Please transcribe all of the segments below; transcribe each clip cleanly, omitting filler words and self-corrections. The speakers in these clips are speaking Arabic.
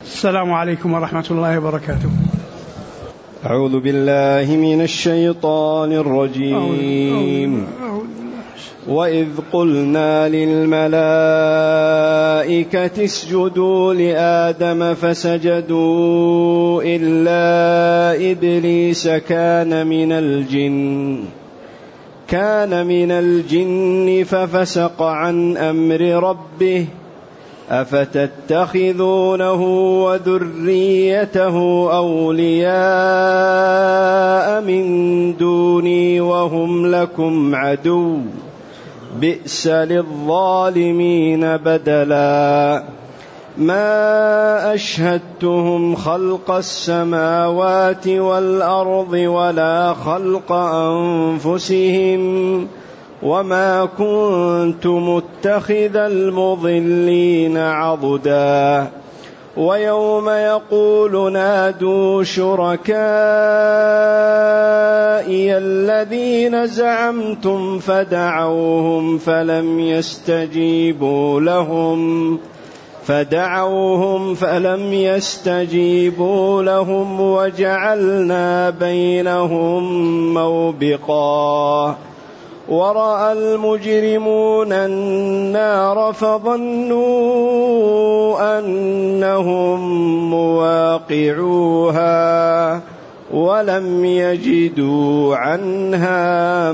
السلام عليكم ورحمة الله وبركاته. أعوذ بالله من الشيطان الرجيم. وإذ قلنا للملائكة اسجدوا لآدم فسجدوا إلا إبليس كان من الجن ففسق عن أمر ربه أفتتخذونه وذريته أولياء من دوني وهم لكم عدو بئس للظالمين بدلا ما أشهدتهم خلق السماوات والأرض ولا خلق أنفسهم وما كنت متخذ المضلين عضدا ويوم يقول نادوا شركائي الذين زعمتم فدعوهم فلم يستجيبوا لهم وجعلنا بينهم موبقا ورأى المجرمون النار فظنوا أنهم مواقعوها ولم يجدوا عنها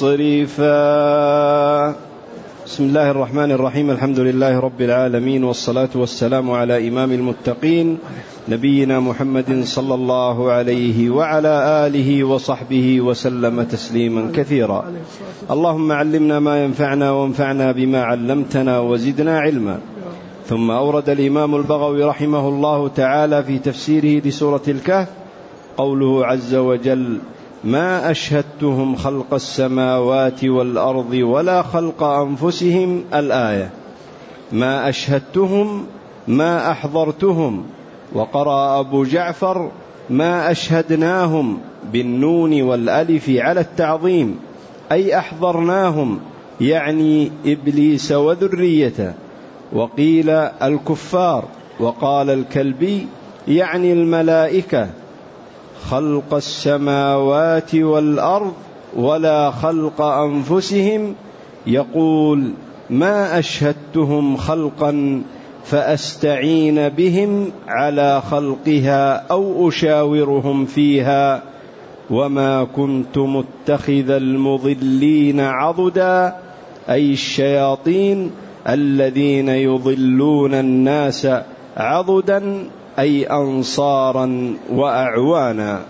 مصرفا. بسم الله الرحمن الرحيم. الحمد لله رب العالمين، والصلاة والسلام على إمام المتقين نبينا محمد صلى الله عليه وعلى آله وصحبه وسلم تسليما كثيرا. اللهم علمنا ما ينفعنا وانفعنا بما علمتنا وزدنا علما. ثم أورد الإمام البغوي رحمه الله تعالى في تفسيره لسورة الكهف قوله عز وجل: ما أشهدتهم خلق السماوات والأرض ولا خلق أنفسهم. الآية: ما أشهدتهم ما أحضرتهم. وقرأ أبو جعفر: ما أشهدناهم بالنون والألف على التعظيم، أي أحضرناهم، يعني إبليس وذريته. وقيل الكفار. وقال الكلبي: يعني الملائكة، خلق السماوات والأرض ولا خلق أنفسهم. يقول: ما أشهدتهم خلقا فأستعين بهم على خلقها أو أشاورهم فيها، وما كنت متخذ المضلين عضدا، أي الشياطين الذين يضلون الناس عضدا، أي أنصارا وأعوانا.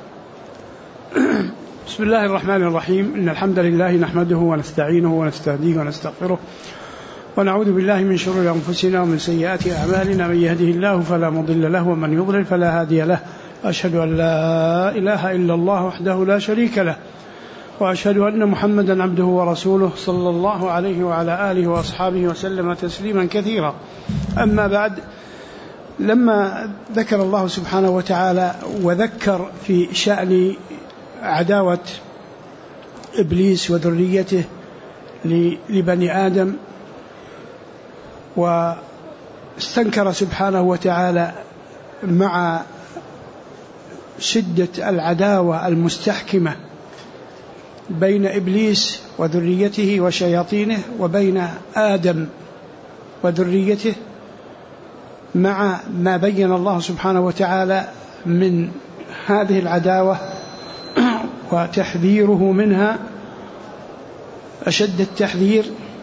بسم الله الرحمن الرحيم. إن الحمد لله نحمده ونستعينه ونستهديه ونستغفره، ونعوذ بالله من شرور أنفسنا ومن سيئات أعمالنا. من يهده الله فلا مضل له ومن يضلل فلا هادي له. أشهد أن لا إله إلا الله وحده لا شريك له، وأشهد أن محمدا عبده ورسوله صلى الله عليه وعلى آله وأصحابه وسلم تسليما كثيرا. أما بعد، لما ذكر الله سبحانه وتعالى وذكر في شأن عداوة إبليس وذريته لبني آدم، واستنكر سبحانه وتعالى مع شدة العداوة المستحكمة بين إبليس وذريته وشياطينه وبين آدم وذريته، مع ما بين الله سبحانه وتعالى من هذه العداوة وتحذيره منها أشد التحذير.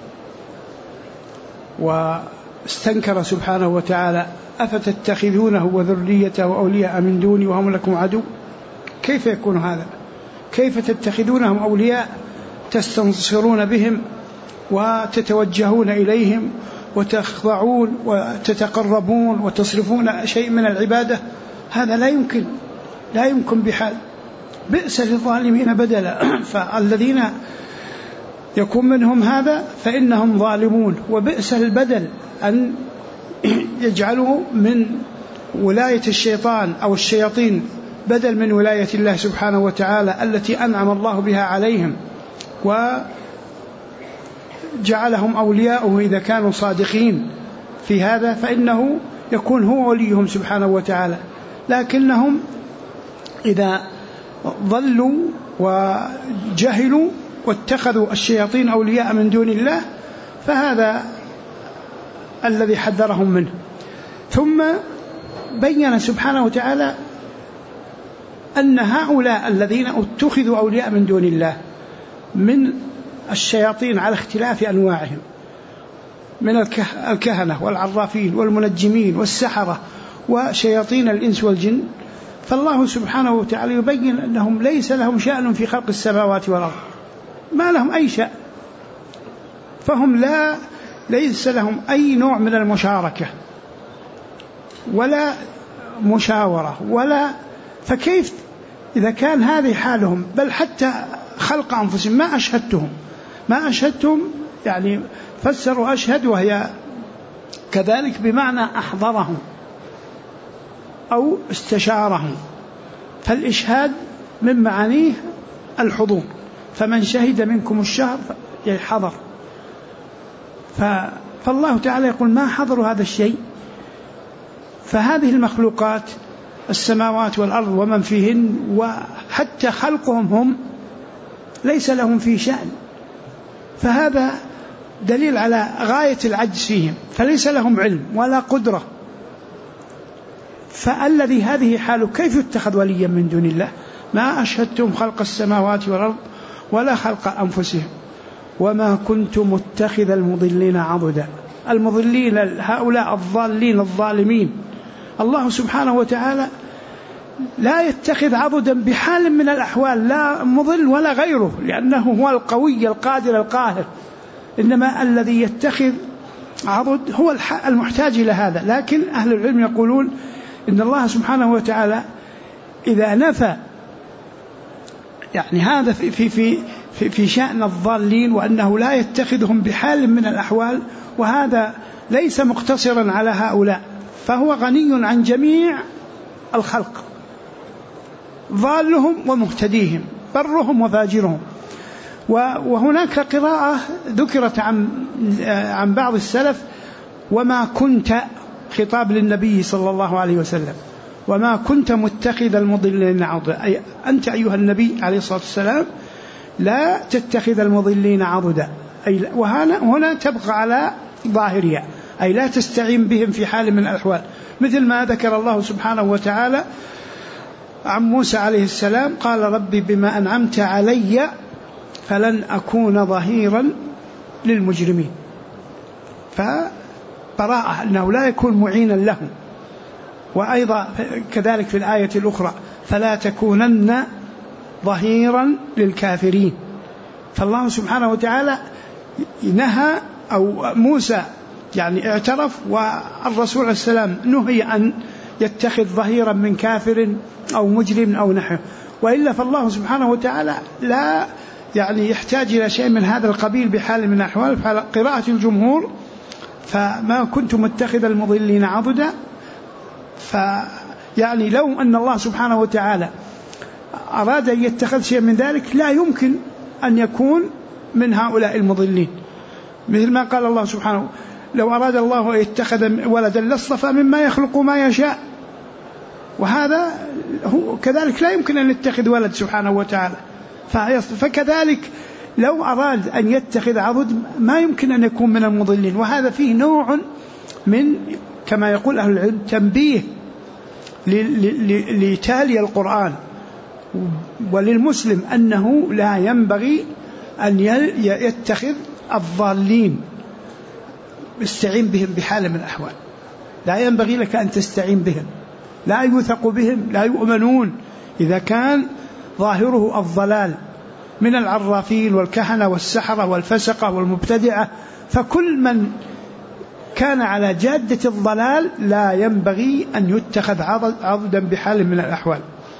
واستنكر سبحانه وتعالى: أفتتخذونه وذريته أولياء من دوني وهم لكم عدو. كيف يكون هذا؟ كيف تتخذونهم أولياء تستنصرون بهم وتتوجهون إليهم وتخضعون وتتقربون وتصرفون شيء من العبادة؟ هذا لا يمكن بحال. بئس للظالمين بدلا. فالذين يكون منهم هذا فإنهم ظالمون، وبئس البدل أن يجعلوا من ولاية الشيطان أو الشياطين بدل من ولاية الله سبحانه وتعالى التي أنعم الله بها عليهم، وجعلهم أولياؤه إذا كانوا صادقين في هذا، فإنه يكون هو وليهم سبحانه وتعالى، لكنهم إذا ضلوا وجهلوا واتخذوا الشياطين أولياء من دون الله فهذا الذي حذرهم منه. ثم بين سبحانه وتعالى أن هؤلاء الذين اتخذوا أولياء من دون الله من الشياطين على اختلاف أنواعهم، من الكهنة والعرافين والمنجمين والسحرة وشياطين الإنس والجن، فالله سبحانه وتعالى يبين أنهم ليس لهم شأن في خلق السماوات والأرض، ما لهم أي شأن، فهم ليس لهم أي نوع من المشاركة ولا مشاورة ولا، فكيف إذا كان هذه حالهم؟ بل حتى خلق أنفسهم ما أشهدتهم يعني فسروا أشهد وهي كذلك بمعنى أحضرهم أو استشارهم، فالإشهاد من معانيه الحضور، فمن شهد منكم الشهر حضر، فالله تعالى يقول ما حضروا هذا الشيء. فهذه المخلوقات السماوات والأرض ومن فيهن وحتى خلقهم هم ليس لهم في شأن، فهذا دليل على غاية العجز فيهم، فليس لهم علم ولا قدرة. فالذي هذه حاله كيف يتخذ وليا من دون الله؟ ما أشهدتم خلق السماوات والأرض ولا خلق أنفسهم وما كنت متخذ المضلين عضدا. المضلين هؤلاء الضالين الظالمين الله سبحانه وتعالى لا يتخذ عضدا بحال من الأحوال، لا مضل ولا غيره، لأنه هو القوي القادر القاهر، إنما الذي يتخذ عضد هو المحتاج إلى هذا. لكن أهل العلم يقولون إن الله سبحانه وتعالى إذا نفى يعني هذا في شأن الضالين وأنه لا يتخذهم بحال من الأحوال، وهذا ليس مقتصرا على هؤلاء، فهو غني عن جميع الخلق، ضالهم ومهتديهم، برهم وفاجرهم. وهناك قراءة ذكرت عن بعض السلف وما كنت، خطاب للنبي صلى الله عليه وسلم، وما كنت متخذ المضلين عضدا، أي أنت أيها النبي عليه الصلاة والسلام لا تتخذ المضلين عضدا، أي وهنا تبقى على ظاهرها، أي لا تستعين بهم في حال من الأحوال، مثل ما ذكر الله سبحانه وتعالى عن موسى عليه السلام قال ربي بما أنعمت علي فلن أكون ظهيرا للمجرمين، فبراءة أنه لا يكون معينا لهم. وأيضا كذلك في الآية الأخرى فلا تكونن ظهيرا للكافرين. فالله سبحانه وتعالى نهى، أو موسى يعني اعترف، والرسول عليه السلام نهي أن يتخذ ظهيرا من كافر أو مجرم أو نحوه، وإلا فالله سبحانه وتعالى لا يعني يحتاج إلى شيء من هذا القبيل بحال من الأحوال. فقراءة الجمهور فما كنت متخذ المضلين عضدا، فيعني لو أن الله سبحانه وتعالى أراد أن يتخذ شيء من ذلك لا يمكن أن يكون من هؤلاء المضلين، مثل ما قال الله سبحانه لو أراد الله أن يتخذ ولدا لاصطفى مما يخلق ما يشاء، وهذا هو كذلك لا يمكن أن يتخذ ولد سبحانه وتعالى. فكذلك لو أراد أن يتخذ عضد ما يمكن أن يكون من المضلين، وهذا فيه نوع من كما يقول أهل العلم تنبيه لتالي القرآن وللمسلم أنه لا ينبغي أن يتخذ الضالين استعين بهم بحال من الأحوال، لا ينبغي لك أن تستعين بهم، لا يوثق بهم، لا يؤمنون إذا كان ظاهره الضلال من العرافين والكهنة والسحرة والفسقة والمبتدعة، فكل من كان على جادة الضلال لا ينبغي أن يتخذ عضدا بحال من الأحوال.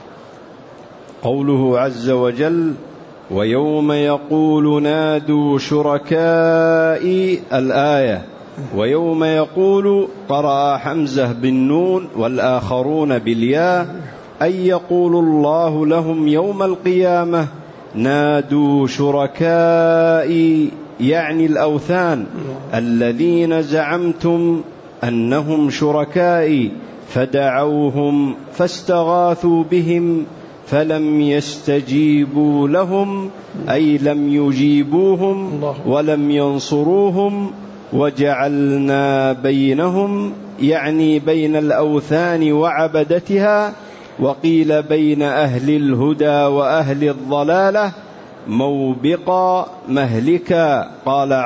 قوله عز وجل ويوم يقول نادوا شركائي، الآية ويوم يقول قرأ حمزة بالنون والآخرون بالياء، أي يقول الله لهم يوم القيامة نادوا شركائي، يعني الأوثان الذين زعمتم أنهم شركائي فدعوهم فاستغاثوا بهم فلم يستجيبوا لهم، أي لم يجيبوهم ولم ينصروهم، وجعلنا بينهم، يعني بين الأوثان وعبدتها، وقيل بين أهل الهدى وأهل الضلالة، موبقا مهلكا. قاله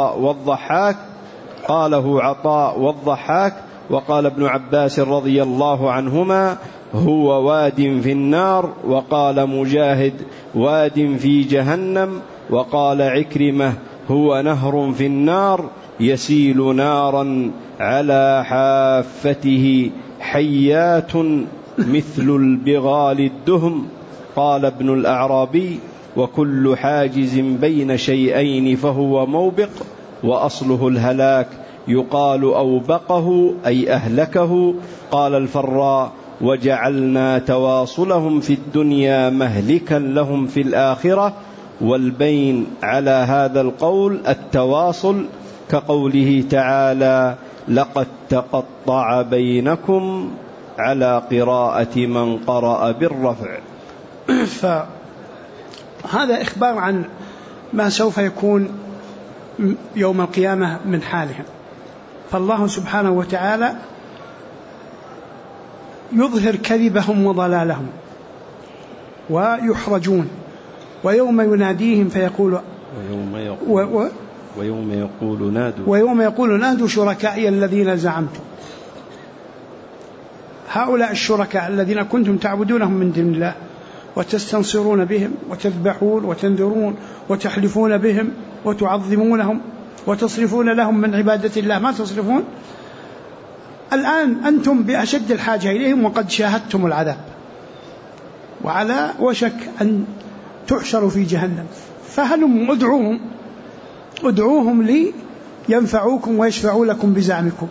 عطاء والضحاك. وقال ابن عباس رضي الله عنهما: هو واد في النار. وقال مجاهد: واد في جهنم. وقال عكرمة: هو نهر في النار يسيل نارا على حافته حيات مثل البغال الدهم. قال ابن الأعرابي: وكل حاجز بين شيئين فهو موبق، وأصله الهلاك، يقال أوبقه أي أهلكه. قال الفراء: وجعلنا تواصلهم في الدنيا مهلكا لهم في الآخرة. والبين على هذا القول التواصل، كقوله تعالى: لقد تقطع بينكم، على قراءة من قرأ بالرفع. فهذا إخبار عن ما سوف يكون يوم القيامة من حالهم. فالله سبحانه وتعالى يظهر كذبهم وضلالهم ويحرجون، ويوم يناديهم فيقول ويوم يقول نادوا شركائي الذين زعمتم. هؤلاء الشركاء الذين كنتم تعبدونهم من دون الله وتستنصرون بهم وتذبحون وتنذرون وتحلفون بهم وتعظمونهم وتصرفون لهم من عبادة الله ما تصرفون، الآن أنتم بأشد الحاجة إليهم وقد شاهدتم العذاب وعلى وشك أن تحشروا في جهنم، فهلم ادعوهم لينفعوكم ويشفعوا لكم بزعمكم.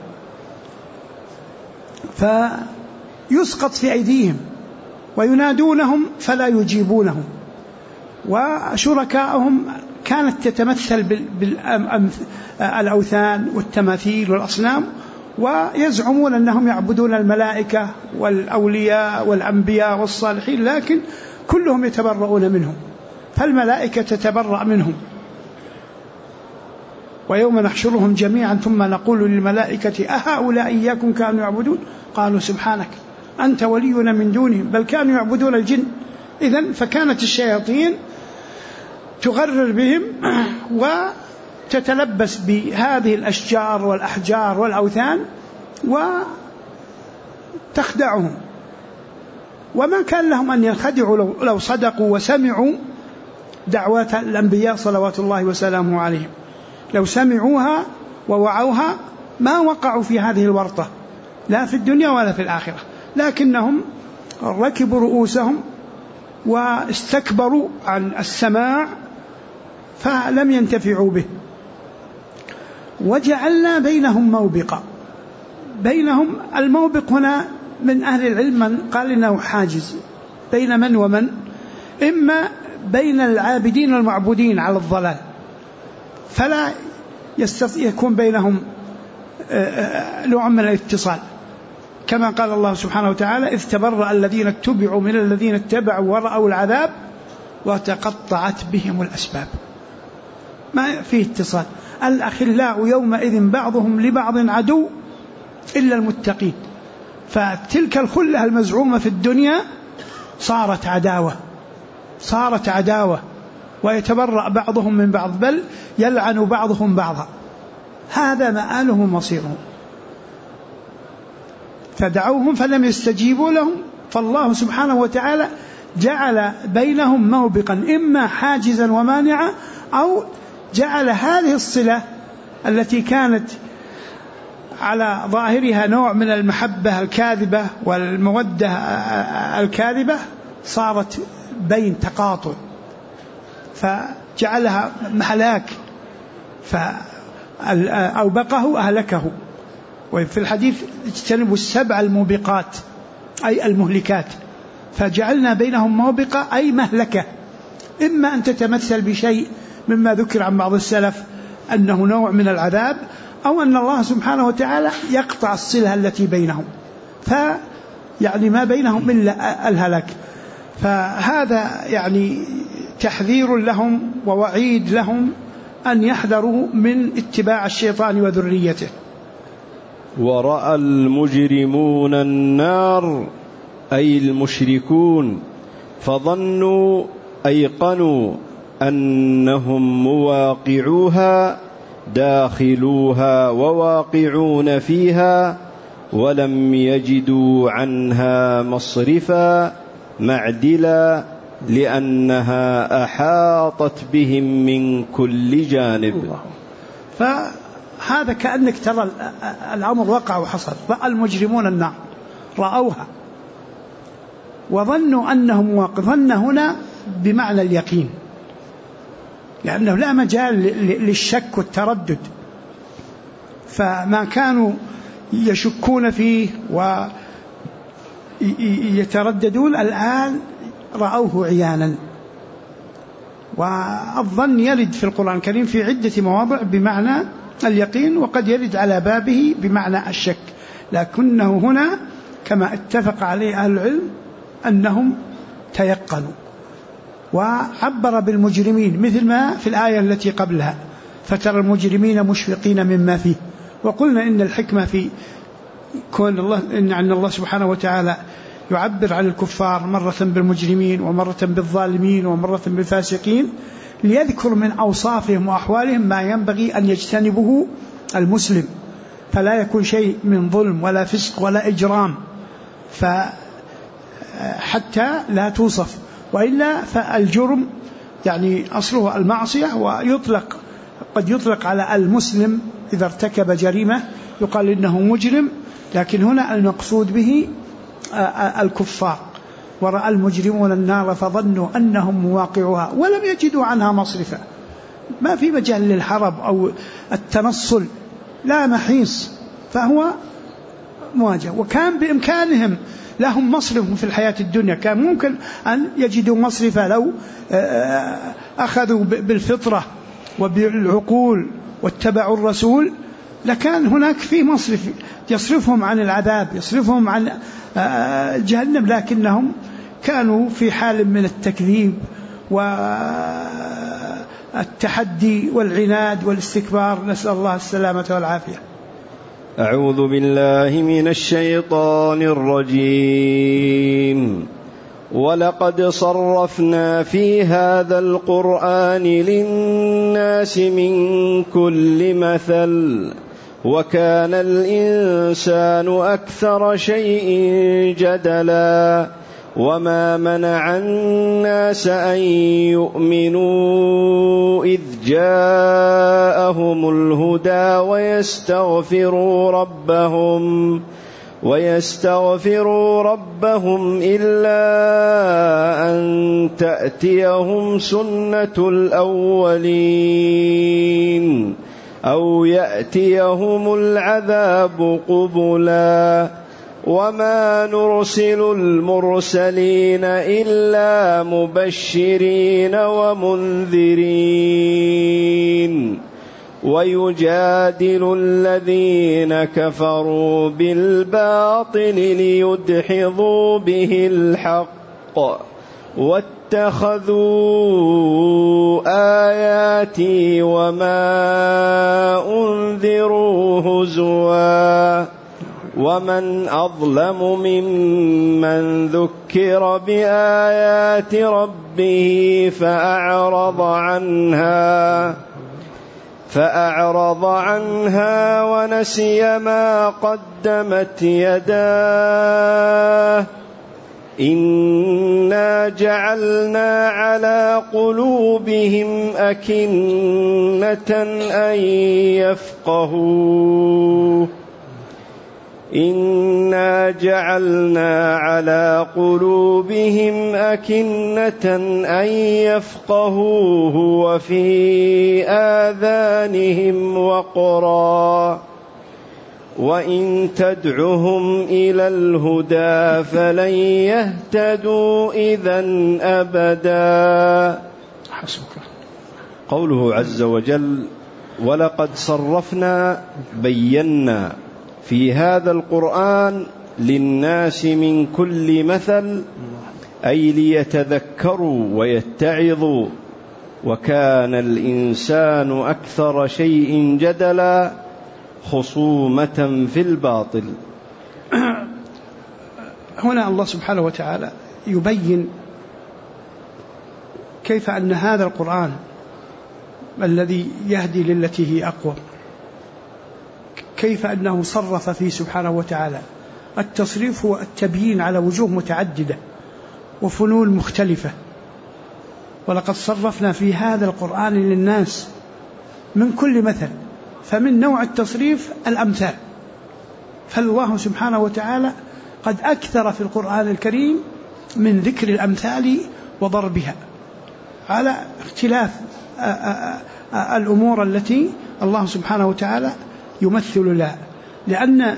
فيسقط في أيديهم وينادونهم فلا يجيبونهم. وشركائهم كانت تتمثل بالأوثان والتماثيل والأصنام، ويزعمون أنهم يعبدون الملائكة والأولياء والأنبياء والصالحين، لكن كلهم يتبرؤون منهم، فالملائكة تتبرأ منهم. ويوم نحشرهم جميعا ثم نقول للملائكة أهؤلاء إياكم كانوا يعبدون قالوا سبحانك أنت ولينا من دونهم بل كانوا يعبدون الجن. إذن فكانت الشياطين تغرر بهم وتتلبس بهذه الأشجار والأحجار والأوثان وتخدعهم، وما كان لهم أن ينخدعوا لو صدقوا وسمعوا دعوات الأنبياء صلوات الله وسلامه عليهم. لو سمعوها ووعوها ما وقعوا في هذه الورطة لا في الدنيا ولا في الآخرة، لكنهم ركبوا رؤوسهم واستكبروا عن السماع فلم ينتفعوا به. وجعلنا بينهم موبقا. بينهم الموبق هنا من أهل العلم من قال إنه حاجز بين من ومن، إما بين العابدين والمعبودين على الضلال فلا يكون بينهم نوع من الاتصال، كما قال الله سبحانه وتعالى إذ تبرأ الذين اتبعوا من الذين اتبعوا ورأوا العذاب وتقطعت بهم الأسباب. ما فيه اتصال. الأخلاء يومئذ بعضهم لبعض عدو إلا المتقين. فتلك الخلة المزعومة في الدنيا صارت عداوة ويتبرأ بعضهم من بعض بل يلعن بعضهم بعضا. هذا مآلهم ومصيرهم. فدعوهم فلم يستجيبوا لهم، فالله سبحانه وتعالى جعل بينهم موبقا إما حاجزا ومانعا، أو جعل هذه الصلة التي كانت على ظاهرها نوع من المحبة الكاذبة والمودة الكاذبة صارت بين تقاطع فجعلها هلاك، فأوبقه أهلكه. وفي الحديث اجتنبوا 7 الموبقات أي المهلكات، فجعلنا بينهم موبقة أي مهلكة. إما أن تتمثل بشيء مما ذكر عن بعض السلف أنه نوع من العذاب، أو أن الله سبحانه وتعالى يقطع الصلة التي بينهم، فيعني ما بينهم إلا الهلاك. فهذا يعني تحذير لهم ووعيد لهم أن يحذروا من اتباع الشيطان وذريته. ورأى المجرمون النار أي المشركون فظنوا أيقنوا أنهم مواقعوها داخلوها وواقعون فيها، ولم يجدوا عنها مصرفا معدلا لأنها أحاطت بهم من كل جانب. فهذا كأنك ترى الأمر وقع وحصل. رأى المجرمون النار، رأوها وظنوا أنهم واقفون هنا بمعنى اليقين، لأنه لا مجال للشك والتردد، فما كانوا يشكون فيه ويترددون الآن رأوه عيانا. والظن يرد في القرآن الكريم في عدة مواضع بمعنى اليقين، وقد يرد على بابه بمعنى الشك، لكنه هنا كما اتفق عليه أهل العلم أنهم تيقنوا. وعبر بالمجرمين مثل ما في الآية التي قبلها فترى المجرمين مشفقين مما فيه. وقلنا إن الحكمة في كون الله إن الله سبحانه وتعالى يعبر عن الكفار مرة بالمجرمين ومرة بالظالمين ومرة بالفاسقين ليذكر من أوصافهم وأحوالهم ما ينبغي أن يجتنبه المسلم، فلا يكون شيء من ظلم ولا فسق ولا إجرام، حتى لا توصف، وإلا فالجرم يعني أصله المعصية، ويطلق قد يطلق على المسلم إذا ارتكب جريمة يقال إنه مجرم، لكن هنا المقصود به الكفار. ورأى المجرمون النار فظنوا أنهم مواقعها ولم يجدوا عنها مصرفا. ما في مجال للحرب أو التنصل، لا محيص، فهو مواجه. وكان بإمكانهم لهم مصرف في الحياة الدنيا، كان ممكن أن يجدوا مصرفا لو أخذوا بالفطرة وبالعقول واتبعوا الرسول، لكان هناك في مصرف يصرفهم عن العذاب، يصرفهم عن جهنم، لكنهم كانوا في حال من التكذيب والتحدي والعناد والاستكبار، نسأل الله السلامة والعافية. أعوذ بالله من الشيطان الرجيم. ولقد صرفنا في هذا القرآن للناس من كل مثل وكان الإنسان أكثر شيء جدلا وما منع الناس أن يؤمنوا إذ جاءهم الهدى ويستغفروا ربهم إلا أن تأتيهم سنة الأولين أو يأتيهم العذاب قبلا وما نرسل المرسلين إلا مبشرين ومنذرين ويجادل الذين كفروا بالباطل ليدحضوا به الحق واتخذوا آياتي وما أنذروا هزوا ومن أظلم ممن ذكر بآيات ربه فأعرض عنها ونسي ما قدمت يداه إنا جعلنا على قلوبهم أكنة أن يفقهوه وفي آذانهم وقرا وإن تدعهم إلى الهدى فلن يهتدوا إذن أبدا. حسبك. قوله عز وجل ولقد صرفنا بينا في هذا القرآن للناس من كل مثل أي ليتذكروا ويتعظوا، وكان الإنسان أكثر شيء جدلا خصومة في الباطل. هنا الله سبحانه وتعالى يبين كيف أن هذا القرآن الذي يهدي للتي هي أقوى، كيف أنه صرف فيه سبحانه وتعالى. التصريف هو التبيين على وجوه متعددة وفنون مختلفة. ولقد صرفنا في هذا القرآن للناس من كل مثل، فمن نوع التصريف الأمثال. فالله سبحانه وتعالى قد أكثر في القرآن الكريم من ذكر الأمثال وضربها على اختلاف الأمور التي الله سبحانه وتعالى يمثل لها، لأن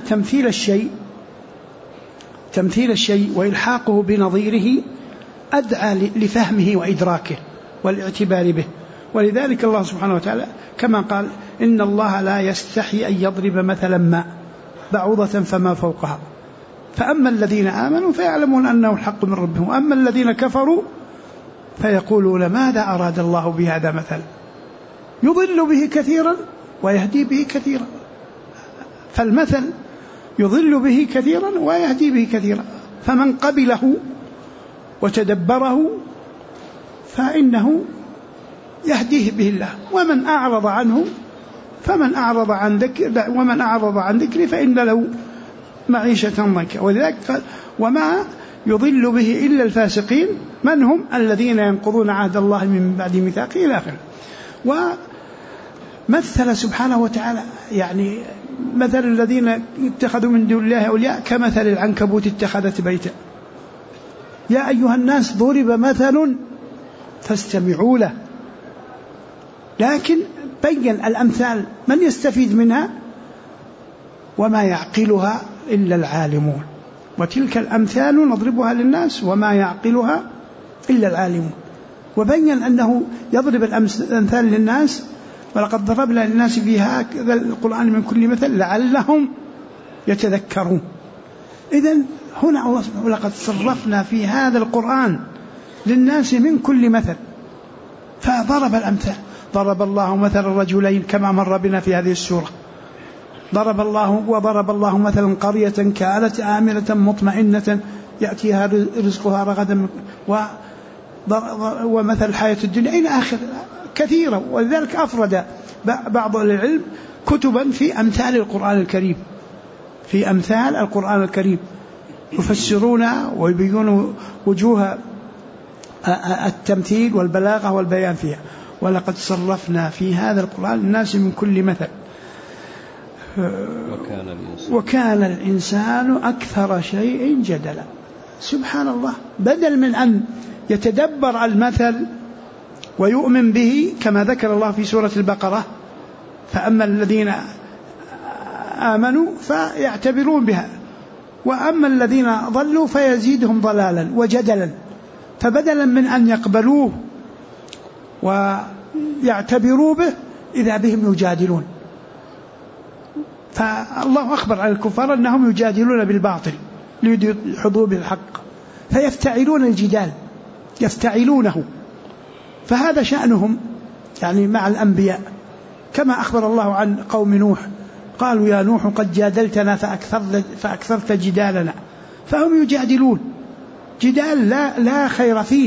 تمثيل الشيء وإلحاقه بنظيره أدعى لفهمه وإدراكه والاعتبار به. ولذلك الله سبحانه وتعالى كما قال: إن الله لا يستحي أن يضرب مثلا ما بعوضة فما فوقها، فأما الذين آمنوا فيعلمون أنه الحق من ربهم، وأما الذين كفروا فيقولون ماذا أراد الله بهذا مثلا يضل به كثيرا ويهدي به كثيرا. فالمثل يضل به كثيرا ويهدي به كثيرا، فمن قبله وتدبره فإنه يهديه به الله، ومن أعرض عنه ومن أعرض عن ذكري فإن له معيشة ضنكا. ولذلك قال: وما يضل به إلا الفاسقين. من هم؟ الذين ينقضون عهد الله من بعد ميثاقه إلى آخره. ومثل سبحانه وتعالى يعني مثل الذين اتخذوا من دون الله أولياء كمثل العنكبوت اتخذت بيتا. يا أيها الناس ضرب مثل فاستمعوا له. لكن بين الأمثال من يستفيد منها وما يعقلها إلا العالمون، وتلك الأمثال نضربها للناس وما يعقلها إلا العالمون. وبين أنه يضرب الأمثال للناس: ولقد ضربنا للناس في هذا القرآن من كل مثل لعلهم يتذكرون. إذن هنا الله سبحانه: ولقد صرفنا في هذا القرآن للناس من كل مثل. فضرب الأمثال. ضرب الله مثل الرجلين كما مر بنا في هذه السورة. وضرب الله مثلا قرية كانت آمنة مطمئنة يأتيها رزقها رغدا ومثل الحياة الدنيا إلى آخر كثيرة. ولذلك أفرد بعض العلم كتبا في أمثال القرآن الكريم يفسرون ويبينون وجوه التمثيل والبلاغة والبيان فيها. ولقد صرفنا في هذا القرآن الناس من كل مثل وكان الإنسان أكثر شيء جدلا. سبحان الله، بدل من أن يتدبر المثل ويؤمن به كما ذكر الله في سورة البقرة: فأما الذين آمنوا فيعتبرون بها، وأما الذين ضلوا فيزيدهم ضلالا وجدلا. فبدلا من أن يقبلوه ويعتبروا به إذا بهم يجادلون. فالله أخبر عن الكفار أنهم يجادلون بالباطل ليدحضوا بالحق، فيفتعلون الجدال، يفتعلونه. فهذا شأنهم يعني مع الأنبياء، كما أخبر الله عن قوم نوح: قالوا يا نوح قد جادلتنا فأكثرت جدالنا. فهم يجادلون جدال لا خير فيه،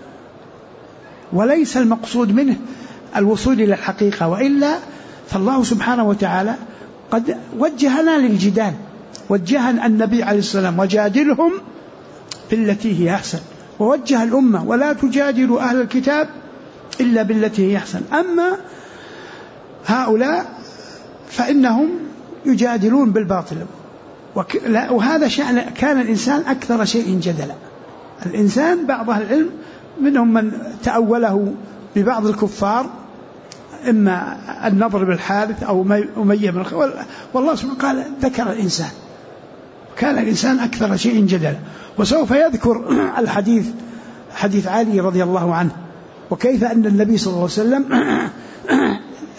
وليس المقصود منه الوصول إلى الحقيقة، وإلا فالله سبحانه وتعالى قد وجهنا للجدال، وجه النبي عليه السلام: وجادلهم بالتي هي أحسن. ووجه الأمة: ولا تجادلوا أهل الكتاب إلا بالتي هي أحسن. أما هؤلاء فإنهم يجادلون بالباطل. وهذا شأن كان الإنسان أكثر شيء جدلا. الإنسان بعض أهل العلم منهم من تأوله ببعض الكفار، إما النضر بالحارث أو أمية بن خلف، والله سبحانه قال ذكر الإنسان كان الإنسان أكثر شيء جدلا. وسوف يذكر الحديث حديث علي رضي الله عنه، وكيف أن النبي صلى الله عليه وسلم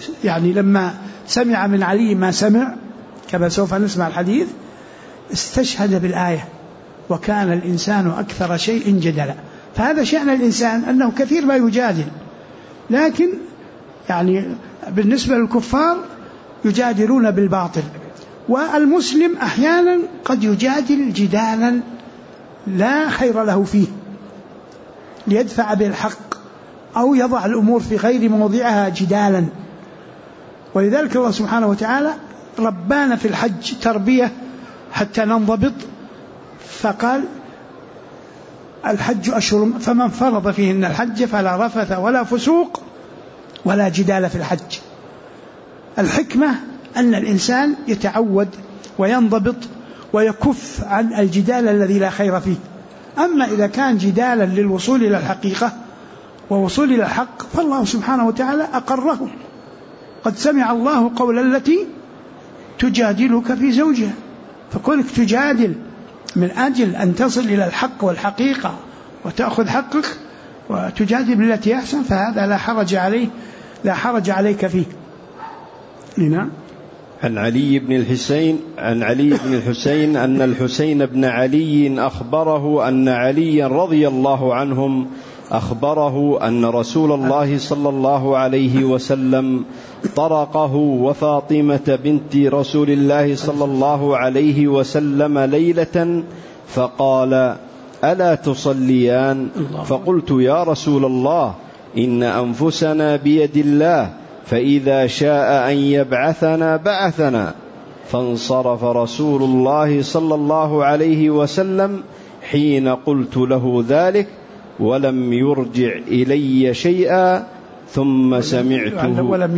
يعني لما سمع من علي ما سمع كما سوف نسمع الحديث استشهد بالآية وكان الإنسان أكثر شيء جدلا. فهذا شأن الإنسان أنه كثير ما يجادل، لكن يعني بالنسبة للكفار يجادلون بالباطل، والمسلم أحيانا قد يجادل جدالا لا خير له فيه ليدفع بالحق أو يضع الأمور في غير موضعها جدالا. ولذلك الله سبحانه وتعالى ربانا في الحج تربية حتى ننضبط، فقال الحج أشهر فمن فرض فيهن الحج فلا رفث ولا فسوق ولا جدال في الحج. الحكمة أن الإنسان يتعود وينضبط ويكف عن الجدال الذي لا خير فيه. أما إذا كان جدالا للوصول إلى الحقيقة ووصول إلى الحق فالله سبحانه وتعالى أقره. قد سمع الله قول التي تجادلك في زوجها، فكونك تجادل من أجل أن تصل إلى الحق والحقيقة وتأخذ حقك وتجادل بالتي أحسن فهذا لا حرج عليك فيه. نعم. عن علي بن الحسين أن الحسين بن علي أخبره أن علي رضي الله عنهم أخبره أن رسول الله صلى الله عليه وسلم طرقه وفاطمة بنت رسول الله صلى الله عليه وسلم ليلة فقال: ألا تصليان؟ فقلت: يا رسول الله إن أنفسنا بيد الله، فإذا شاء أن يبعثنا بعثنا. فانصرف رسول الله صلى الله عليه وسلم حين قلت له ذلك ولم يرجع إلي شيئا ثم سمعته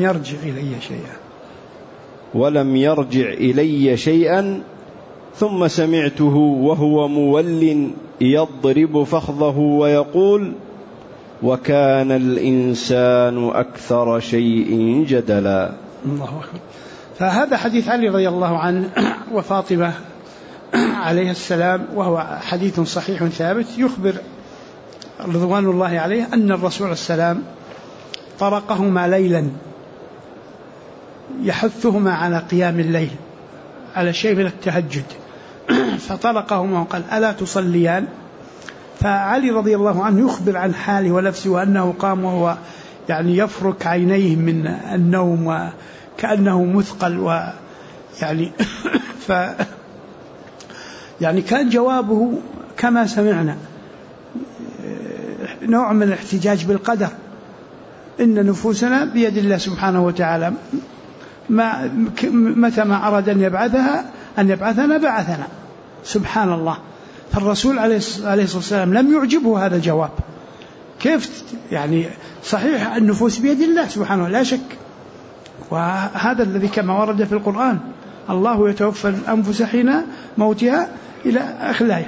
ولم يرجع إلي شيئا ثم سمعته وهو مول يضرب فخذه ويقول: وكان الإنسان أكثر شيء جدلا. الله أكبر. فهذا حديث علي رضي الله عنه وفاطمة عليه السلام، وهو حديث صحيح ثابت يخبر رضوان الله عليه أن الرسول السلام طرقهما ليلا يحثهما على قيام الليل على شيء من التهجد، فطرقهما وقال: ألا تصليان؟ فعلي رضي الله عنه يخبر عن حاله ونفسه وأنه قام وهو يعني يفرك عينيه من النوم وكأنه مثقل، ويعني يعني كان جوابه كما سمعنا نوع من الاحتجاج بالقدر، إن نفوسنا بيد الله سبحانه وتعالى، متى ما أراد أن يبعثنا بعثنا، سبحان الله. فالرسول عليه الصلاة والسلام لم يعجبه هذا الجواب. كيف يعني صحيح النفوس بيد الله سبحانه لا شك، وهذا الذي كما ورد في القرآن: الله يتوفى الأنفس حين موتها إلى آخر الآية.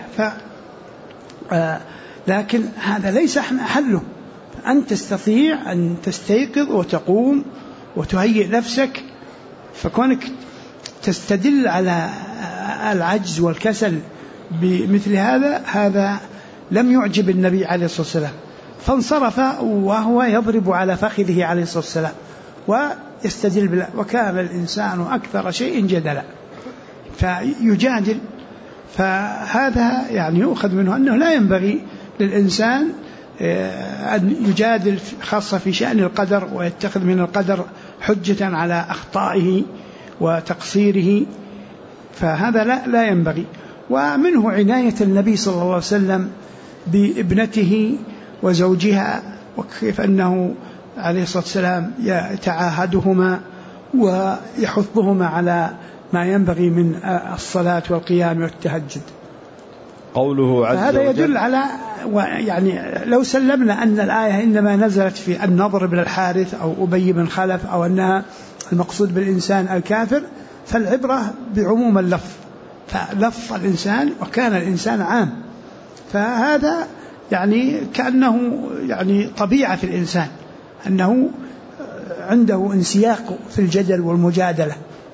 لكن هذا ليس حله. أنت تستطيع أن تستيقظ وتقوم وتهيئ نفسك، فكونك تستدل على العجز والكسل بمثل هذا لم يعجب النبي عليه الصلاة والسلام، فانصرف وهو يضرب على فخذه عليه الصلاة والسلام ويستدل بالله: وكان الإنسان أكثر شيء جدلا، فيجادل. فهذا يعني يؤخذ منه أنه لا ينبغي للإنسان أن يجادل خاصة في شأن القدر ويتخذ من القدر حجة على أخطائه وتقصيره، فهذا لا ينبغي. ومنه عناية النبي صلى الله عليه وسلم بابنته وزوجها، وكيف أنه عليه الصلاة والسلام يتعاهدهما ويحثهما على ما ينبغي من الصلاة والقيام والتهجد. قوله عز وجل. هذا يدل على يعني لو سلمنا أن الآية إنما نزلت في النضر بن الحارث أو أبي بن خلف أو أنها المقصود بالإنسان الكافر، فالعبرة بعموم اللفظ، فلفظ الإنسان وكان الإنسان عام، فهذا يعني كأنه يعني طبيعة في الإنسان أنه عنده انسياق في الجدل والمجادلة.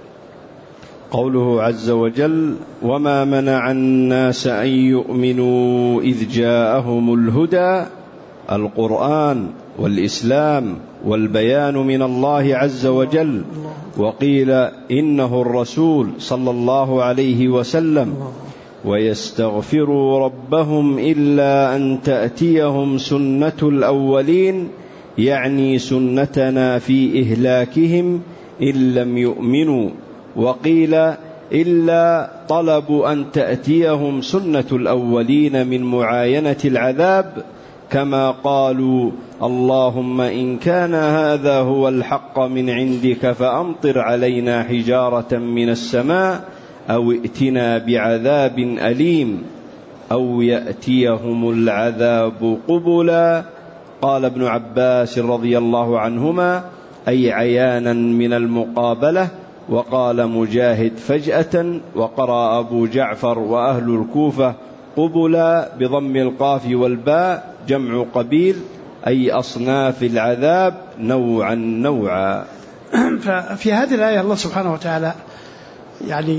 قوله عز وجل: وما منع الناس أن يؤمنوا إذ جاءهم الهدى، القرآن والإسلام والبيان من الله عز وجل، وقيل إنه الرسول صلى الله عليه وسلم. ويستغفروا ربهم إلا أن تأتيهم سنة الأولين، يعني سنتنا في إهلاكهم إن لم يؤمنوا. وقيل إلا طلبوا أن تأتيهم سنة الأولين من معاينة العذاب، كما قالوا اللهم إن كان هذا هو الحق من عندك فأمطر علينا حجارة من السماء أو ائتنا بعذاب أليم أو يأتيهم العذاب قبلا. قال ابن عباس رضي الله عنهما أي عيانا من المقابلة. وقال مجاهد فجأة. وقرأ أبو جعفر وأهل الكوفة قبلا بضم القاف والباء جمع قبيل، أي أصناف العذاب نوعا نوعا. ففي هذه الآية الله سبحانه وتعالى يعني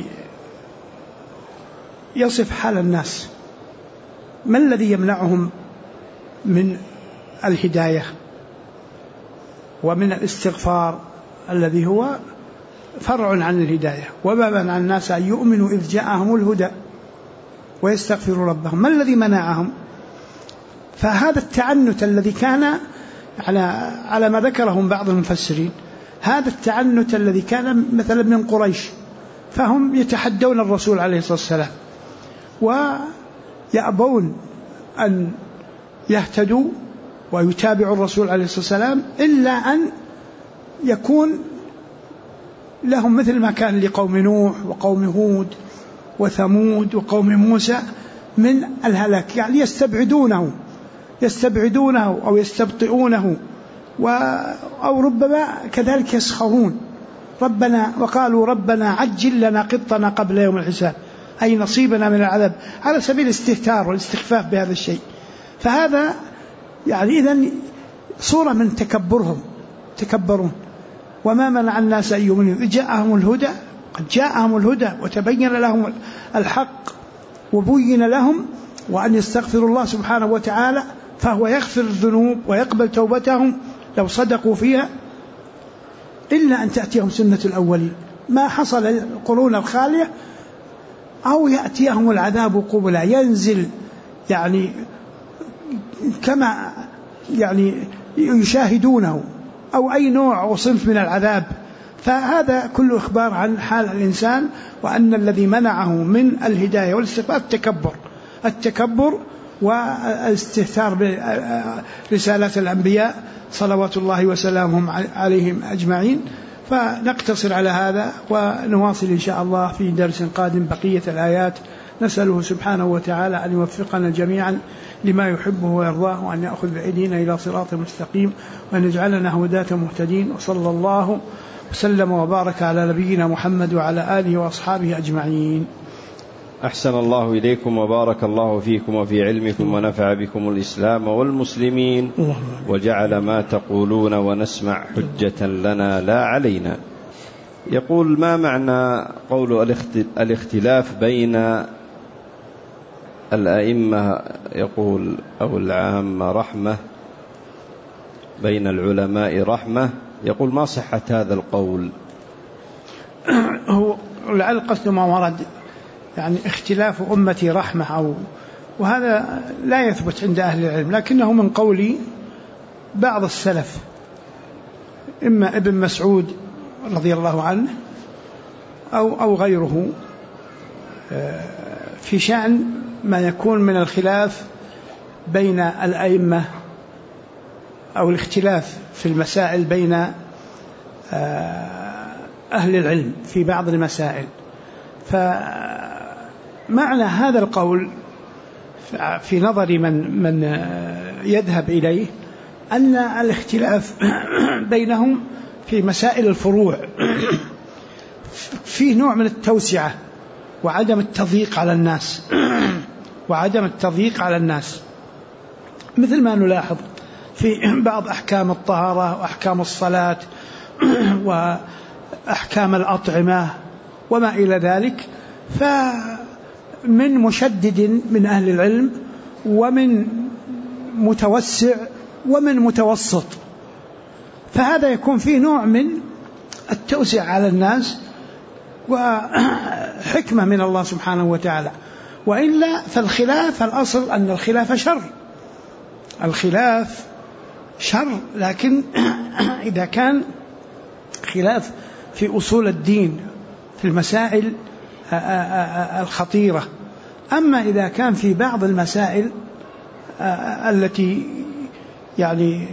يصف حال الناس، ما الذي يمنعهم من الهداية ومن الاستغفار الذي هو فرع عن الهداية، وما منع الناس أن يؤمنوا إذ جاءهم الهدى ويستغفروا ربهم، ما الذي منعهم؟ فهذا التعنت الذي كان على ما ذكرهم بعض المفسرين، هذا التعنت الذي كان مثلا من قريش، فهم يتحدون الرسول عليه الصلاة والسلام ويأبون أن يهتدوا ويتابعوا الرسول عليه الصلاة والسلام إلا أن يكون لهم مثل ما كان لقوم نوح وقوم هود وثمود وقوم موسى من الهلاك، يعني يستبعدونه أو يستبطئونه أو ربما كذلك يسخرون وقالوا ربنا عجل لنا قطنا قبل يوم الحساب، أي نصيبنا من العذاب، على سبيل الاستهتار والاستخفاف بهذا الشيء. فهذا يعني إذن صورة من تكبرون. وما منع الناس أن يؤمنوا إذ جاءهم الهدى، قد جاءهم الهدى وتبين لهم الحق وبين لهم، وأن يستغفروا الله سبحانه وتعالى فهو يغفر الذنوب ويقبل توبتهم لو صدقوا فيها، إلا أن تأتيهم سنة الأولين، ما حصل القرون الخالية، أو يأتيهم العذاب قبلا، ينزل يعني كما يعني يشاهدونه، أو أي نوع وصنف من العذاب. فهذا كله إخبار عن حال الإنسان، وأن الذي منعه من الهداية والاستغفار التكبر والاستهتار برسالات الأنبياء صلوات الله وسلامهم عليهم أجمعين. فنقتصر على هذا ونواصل إن شاء الله في درس قادم بقية الآيات. نسأله سبحانه وتعالى أن يوفقنا جميعا لما يحبه ويرضاه، وأن يأخذ بأيدينا إلى صراط مستقيم، وأن يجعلنا هداة مهتدين. وصلى الله وسلم وبارك على نبينا محمد وعلى آله وأصحابه أجمعين. أحسن الله إليكم وبارك الله فيكم وفي علمكم، ونفع بكم الإسلام والمسلمين، وجعل ما تقولون ونسمع حجة لنا لا علينا. يقول: ما معنى قول الاختلاف بين الأئمة، يقول أو العامة رحمة، بين العلماء رحمة؟ يقول: ما صحة هذا القول؟ هو لعل قصد ما ورد يعني اختلاف أمتي رحمة، وهذا لا يثبت عند أهل العلم، لكنه من قول بعض السلف، إما ابن مسعود رضي الله عنه أو غيره، في شأن ما يكون من الخلاف بين الأئمة، أو الاختلاف في المسائل بين أهل العلم في بعض المسائل. فمعنى هذا القول في نظر من يذهب إليه أن الاختلاف بينهم في مسائل الفروع فيه نوع من التوسعة وعدم التضييق على الناس، مثل ما نلاحظ في بعض أحكام الطهارة وأحكام الصلاة وأحكام الأطعمة وما إلى ذلك. فمن مشدد من أهل العلم ومن متوسع ومن متوسط، فهذا يكون فيه نوع من التوسع على الناس وحكمة من الله سبحانه وتعالى. وإلا فالخلاف الأصل أن الخلاف شر، الخلاف شر، لكن إذا كان خلاف في أصول الدين في المسائل الخطيرة. أما إذا كان في بعض المسائل التي يعني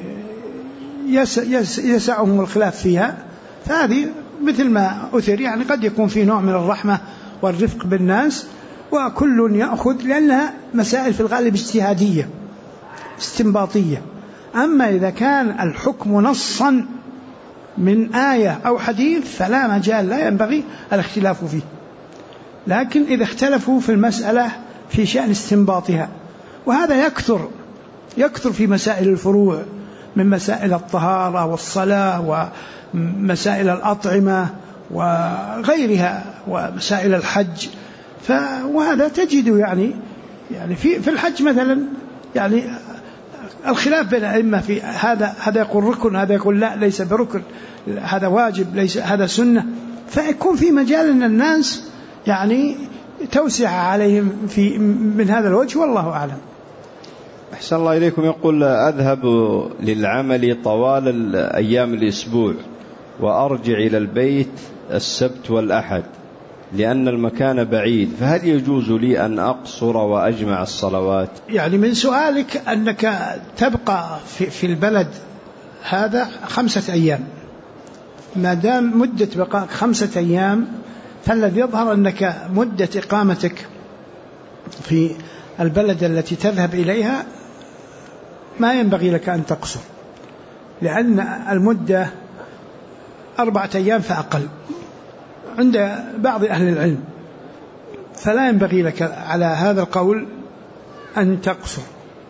يسعهم الخلاف فيها، فهذه مثل ما أثر يعني قد يكون في نوع من الرحمة والرفق بالناس، وكل يأخذ، لأنها مسائل في الغالب اجتهادية استنباطية. أما إذا كان الحكم نصا من آية أو حديث فلا مجال، لا ينبغي الاختلاف فيه. لكن إذا اختلفوا في المسألة في شأن استنباطها، وهذا يكثر في مسائل الفروع من مسائل الطهارة والصلاة ومسائل الأطعمة وغيرها ومسائل الحج. وهذا تجد يعني في الحج مثلا يعني الخلاف بين الأئمة في هذا يقول ركن، هذا يقول لا ليس بركن، هذا واجب ليس، هذا سنة. فيكون في مجال أن الناس يعني توسع عليهم من هذا الوجه، والله أعلم. أحسن الله إليكم. يقول أذهب للعمل طوال أيام الأسبوع وأرجع إلى البيت السبت والأحد لأن المكان بعيد، فهل يجوز لي أن أقصر وأجمع الصلوات؟ يعني من سؤالك أنك تبقى في البلد هذا 5 أيام، ما دام مدة بقاء 5 أيام، فالذي يظهر أنك مدة إقامتك في البلد التي تذهب إليها ما ينبغي لك أن تقصر، لأن المدة 4 أيام فأقل عند بعض أهل العلم، فلا ينبغي لك على هذا القول أن تقصر.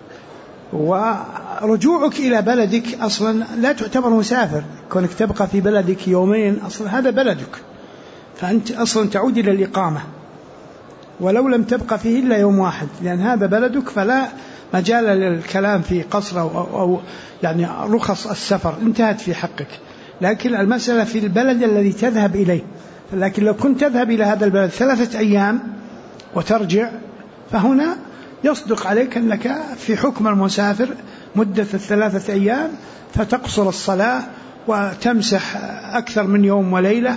ورجوعك إلى بلدك أصلا لا تعتبر مسافر، كونك تبقى في بلدك يومين أصلا هذا بلدك، فأنت أصلا تعود إلى الإقامة ولو لم تبقى فيه إلا يوم واحد، لأن هذا بلدك، فلا مجال للكلام في قصر أو يعني رخص السفر انتهت في حقك. لكن المسألة في البلد الذي تذهب إليه، لكن لو كنت تذهب إلى هذا البلد 3 أيام وترجع، فهنا يصدق عليك أنك في حكم المسافر مدة 3 أيام، فتقصر الصلاة وتمسح أكثر من يوم وليلة،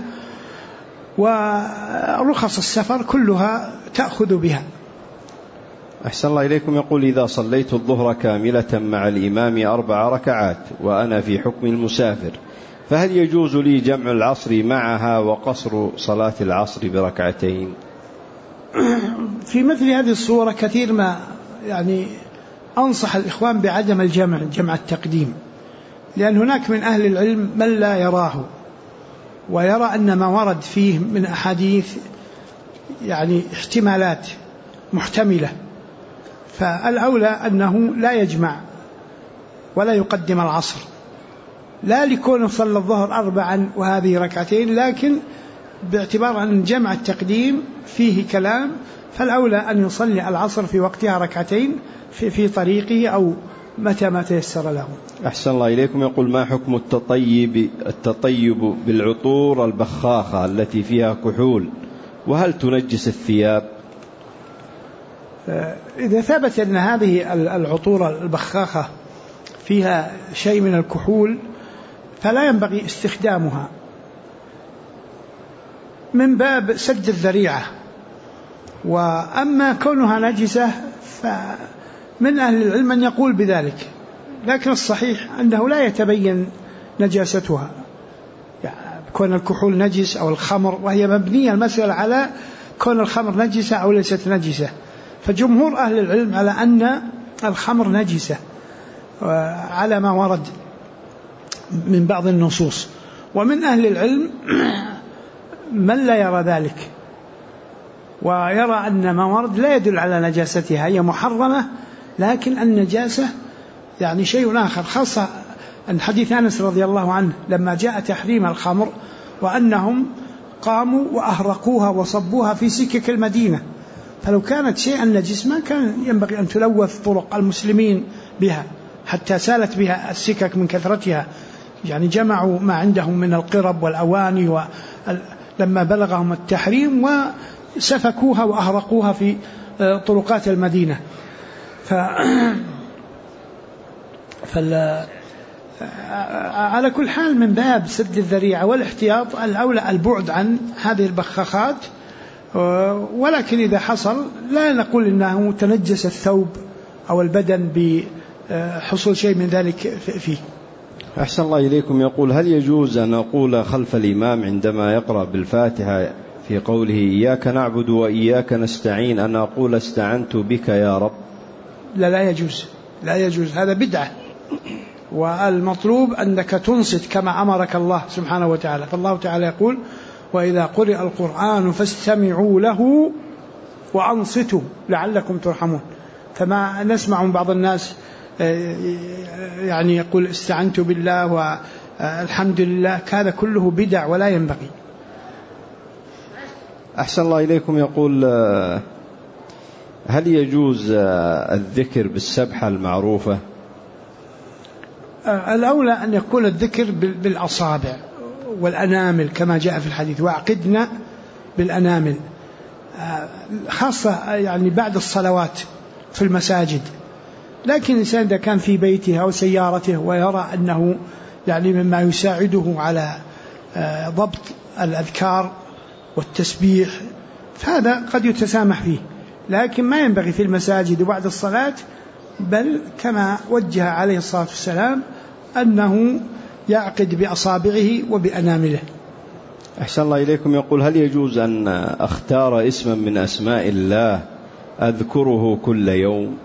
ورخص السفر كلها تأخذ بها. أحسن الله إليكم. يقول إذا صليت الظهر كاملة مع الإمام 4 ركعات وأنا في حكم المسافر، فهل يجوز لي جمع العصر معها وقصر صلاة العصر ب2 ركعات؟ في مثل هذه الصورة كثير ما يعني أنصح الإخوان بعدم الجمع، جمع التقديم، لأن هناك من أهل العلم من لا يراه ويرى أن ما ورد فيه من أحاديث يعني احتمالات محتملة، فالأولى أنه لا يجمع ولا يقدم العصر، لا لكون صلى الظهر 4 وهذه 2 ركعتين، لكن باعتبار أن جمع التقديم فيه كلام، فالأولى أن يصلي العصر في وقتها 2 في طريقه أو متى ما تيسر له. أحسن الله إليكم. يقول ما حكم التطيب بالعطور البخاخة التي فيها كحول، وهل تنجس الثياب؟ إذا ثبت أن هذه العطور البخاخة فيها شيء من الكحول فلا ينبغي استخدامها من باب سد الذريعة. وأما كونها نجسة فمن أهل العلم من يقول بذلك، لكن الصحيح أنه لا يتبين نجاستها، يعني كون الكحول نجس أو الخمر، وهي مبنية المسألة على كون الخمر نجسة أو ليست نجسة، فجمهور أهل العلم على أن الخمر نجسة على ما ورد من بعض النصوص. ومن أهل العلم من لا يرى ذلك ويرى أن ما ورد لا يدل على نجاستها، هي محرمة، لكن النجاسة يعني شيء آخر، خاصة أن حديث أنس رضي الله عنه لما جاء تحريم الخمر وأنهم قاموا وأهرقوها وصبوها في سكك المدينة، فلو كانت شيئا نجس ما كان ينبغي أن تلوث طرق المسلمين بها، حتى سالت بها السكك من كثرتها، يعني جمعوا ما عندهم من القرب والأواني لما بلغهم التحريم وسفكوها وأهرقوها في طرقات المدينة. على كل حال من باب سد الذريعة والاحتياط الأولى البعد عن هذه البخاخات، ولكن إذا حصل لا نقول إنه تنجس الثوب أو البدن بحصول شيء من ذلك فيه. أحسن الله إليكم. يقول: هل يجوز أن أقول خلف الإمام عندما يقرأ بالفاتحة في قوله إياك نعبد وإياك نستعين أن أقول استعنت بك يا رب؟ لا يجوز، لا يجوز، هذا بدعة، والمطلوب أنك تنصت كما أمرك الله سبحانه وتعالى. فالله تعالى يقول: وإذا قرئ القرآن فاستمعوا له وأنصتوا لعلكم ترحمون. فما نسمع من بعض الناس يعني يقول استعنت بالله والحمد لله، هذا كله بدع ولا ينبغي. أحسن الله إليكم. يقول: هل يجوز الذكر بالسبحة المعروفة؟ الأولى أن يكون الذكر بالأصابع والأنامل كما جاء في الحديث، وعقدنا بالأنامل، خاصة يعني بعد الصلوات في المساجد. لكن الإنسان إذا كان في بيته أو سيارته ويرى أنه يعني مما يساعده على ضبط الأذكار والتسبيح فهذا قد يتسامح فيه، لكن ما ينبغي في المساجد وبعد الصلاة، بل كما وجه عليه الصلاة والسلام أنه يعقد بأصابعه وبأنامله. أحسن الله إليكم. يقول: هل يجوز أن أختار اسما من أسماء الله أذكره كل يوم؟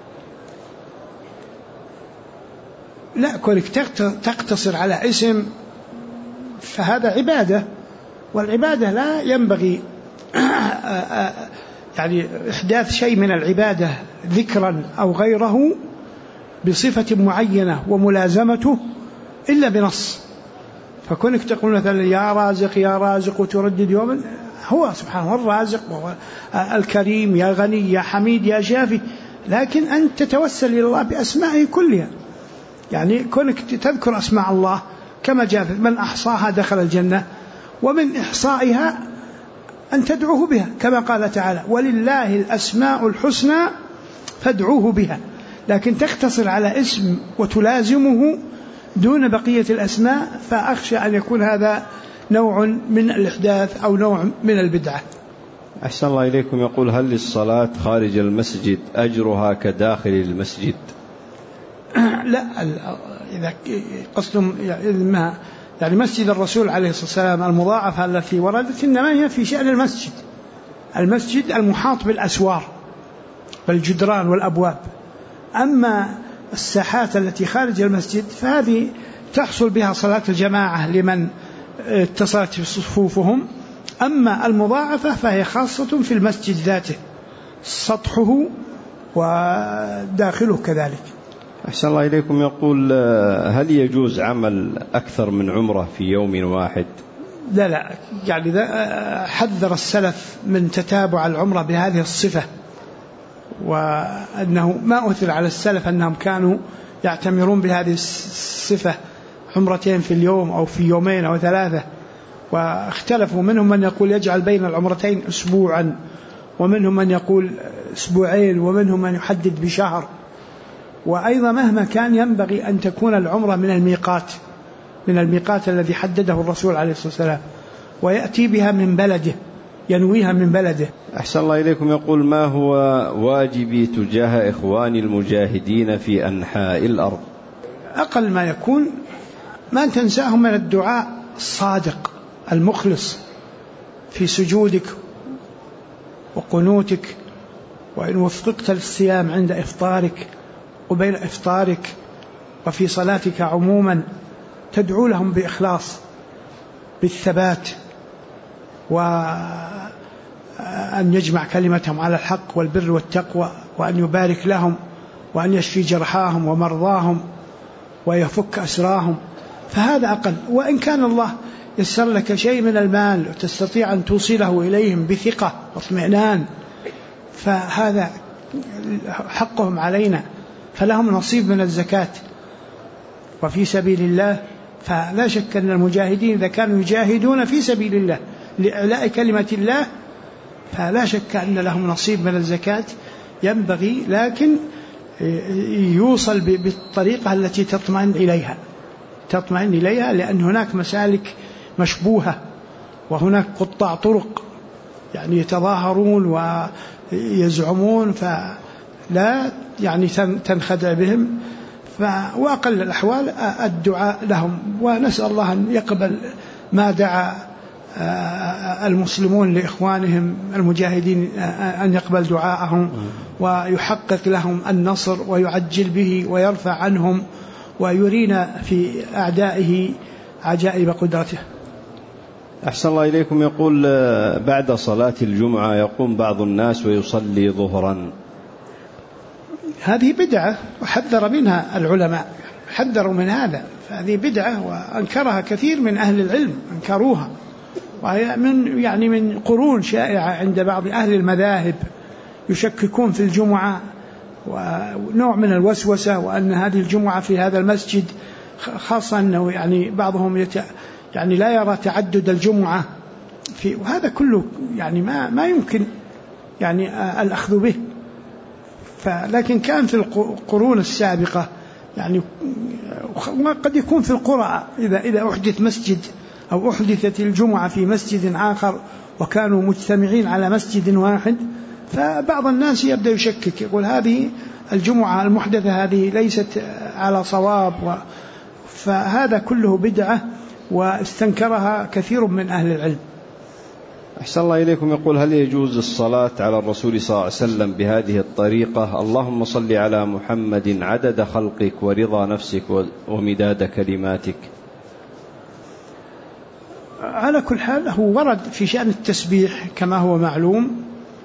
لا، كونك تقتصر على اسم فهذا عبادة، والعبادة لا ينبغي يعني إحداث شيء من العبادة ذكرا أو غيره بصفة معينة وملازمته إلا بنص. فكونك تقول مثلا يا رازق يا رازق وتردد يوما، هو سبحانه الرازق الكريم، يا غني يا حميد يا شافي، لكن أن تتوسل إلى الله بأسمائه كلها. يعني كونك تذكر أسماء الله كما جاء من أحصاها دخل الجنة، ومن إحصائها أن تدعوه بها كما قال تعالى: ولله الأسماء الحسنى فادعوه بها. لكن تقتصر على اسم وتلازمه دون بقية الأسماء، فأخشى أن يكون هذا نوع من الإحداث أو نوع من البدعة. أحسن الله إليكم. يقول: هل للصلاة خارج المسجد أجرها كداخل المسجد؟ لا، إذا قصدهم يعني مسجد الرسول عليه الصلاة والسلام المضاعفة التي وردت إنما هي في شأن المسجد المحاط بالأسوار والجدران والأبواب. أما الساحات التي خارج المسجد فهذه تحصل بها صلاة الجماعة لمن اتصلت في صفوفهم. أما المضاعفة فهي خاصة في المسجد ذاته، سطحه وداخله كذلك. أحسن الله إليكم. يقول: هل يجوز عمل أكثر من عمرة في يوم واحد؟ لا، يعني حذر السلف من تتابع العمرة بهذه الصفة، وأنه ما أثر على السلف أنهم كانوا يعتمرون بهذه الصفة عمرتين في اليوم أو في يومين أو ثلاثة، واختلفوا. منهم من يقول يجعل بين العمرتين أسبوعا، ومنهم من يقول أسبوعين، ومنهم من يحدد بشهر. وأيضا مهما كان ينبغي أن تكون العمرة من الميقات الذي حدده الرسول عليه الصلاة والسلام، ويأتي بها من بلده، ينويها من بلده. أحسن الله إليكم. يقول: ما هو واجبي تجاه إخواني المجاهدين في أنحاء الأرض؟ أقل ما يكون ما تنساهم من الدعاء الصادق المخلص في سجودك وقنوتك، وإن وفقت للصيام عند إفطارك وبين إفطارك وفي صلاتك عموما، تدعو لهم بإخلاص بالثبات، وأن يجمع كلمتهم على الحق والبر والتقوى، وأن يبارك لهم، وأن يشفي جرحاهم ومرضاهم ويفك أسراهم. فهذا أقل. وإن كان الله يسر لك شيء من المال وتستطيع أن توصله إليهم بثقة واطمئنان فهذا حقهم علينا، فلهم نصيب من الزكاة. وفي سبيل الله، فلا شك أن المجاهدين إذا كانوا يجاهدون في سبيل الله لإعلاء كلمة الله فلا شك أن لهم نصيب من الزكاة ينبغي، لكن يوصل بالطريقة التي تطمئن إليها، لأن هناك مسالك مشبوهة وهناك قطاع طرق يعني يتظاهرون ويزعمون، فلا يعني تنخدع بهم. وأقل الأحوال الدعاء لهم، ونسأل الله أن يقبل ما دعا المسلمون لإخوانهم المجاهدين، أن يقبل دعاءهم ويحقق لهم النصر ويعجل به ويرفع عنهم ويرينا في أعدائه عجائب قدرته. أحسن الله إليكم. يقول بعد صلاة الجمعة يقوم بعض الناس ويصلي ظهرا، هذه بدعة وحذر منها العلماء، حذروا من هذا، فهذه بدعة وأنكرها كثير من أهل العلم، أنكروها، وهي من قرون شائعة عند بعض أهل المذاهب يشككون في الجمعة، ونوع من الوسوسة، وأن هذه الجمعة في هذا المسجد، خاصة أنه يعني بعضهم لا يرى تعدد الجمعة وهذا كله يعني ما يمكن يعني الأخذ به. لكن كان في القرون السابقة يعني، وقد يكون في القرى إذا أحدث مسجد أو أحدثت الجمعة في مسجد آخر وكانوا مجتمعين على مسجد واحد، فبعض الناس يبدأ يشكك، يقول هذه الجمعة المحدثة هذه ليست على صواب، فهذا كله بدعة واستنكرها كثير من أهل العلم. أحسن الله إليكم. يقول هل يجوز الصلاة على الرسول صلى الله عليه وسلم بهذه الطريقة: اللهم صل على محمد عدد خلقك ورضا نفسك ومداد كلماتك؟ على كل حال هو ورد في شأن التسبيح كما هو معلوم،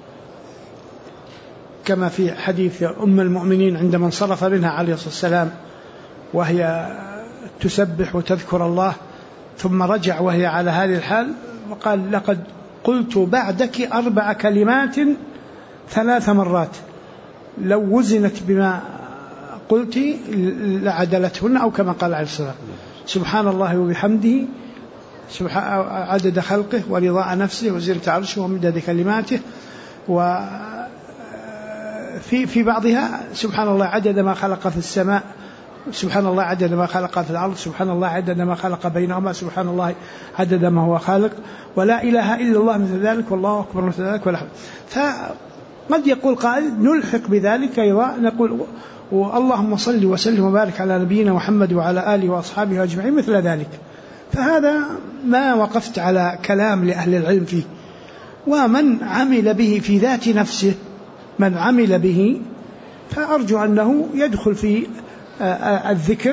كما في حديث أم المؤمنين عندما انصرف منها عليه الصلاة والسلام وهي تسبح وتذكر الله، ثم رجع وهي على هذه الحال وقال: لقد قلت بعدك 4 كلمات 3 مرات، لو وزنت بما قلت لعدلتهن، أو كما قال عليه الصلاة والسلام: سبحان الله وبحمده عدد خلقه ورضاء نفسه وزنة عرشه ومداد كلماته. وفي بعضها: سبحان الله عدد ما خلق في السماء، سبحان الله عدد ما خلق في الأرض، سبحان الله عدد ما خلق بينهما، سبحان الله عدد ما هو خالق، ولا إله إلا الله مثل ذلك، والله أكبر مثل ذلك، ولا حول. فقد يقول قائل: نلحق بذلك أيضا نقول: اللهم صل وسلم وبارك على نبينا محمد وعلى آله وأصحابه أجمعين مثل ذلك. فهذا ما وقفت على كلام لأهل العلم فيه. ومن عمل به في ذات نفسه، من عمل به، فأرجو أنه يدخل في الذكر،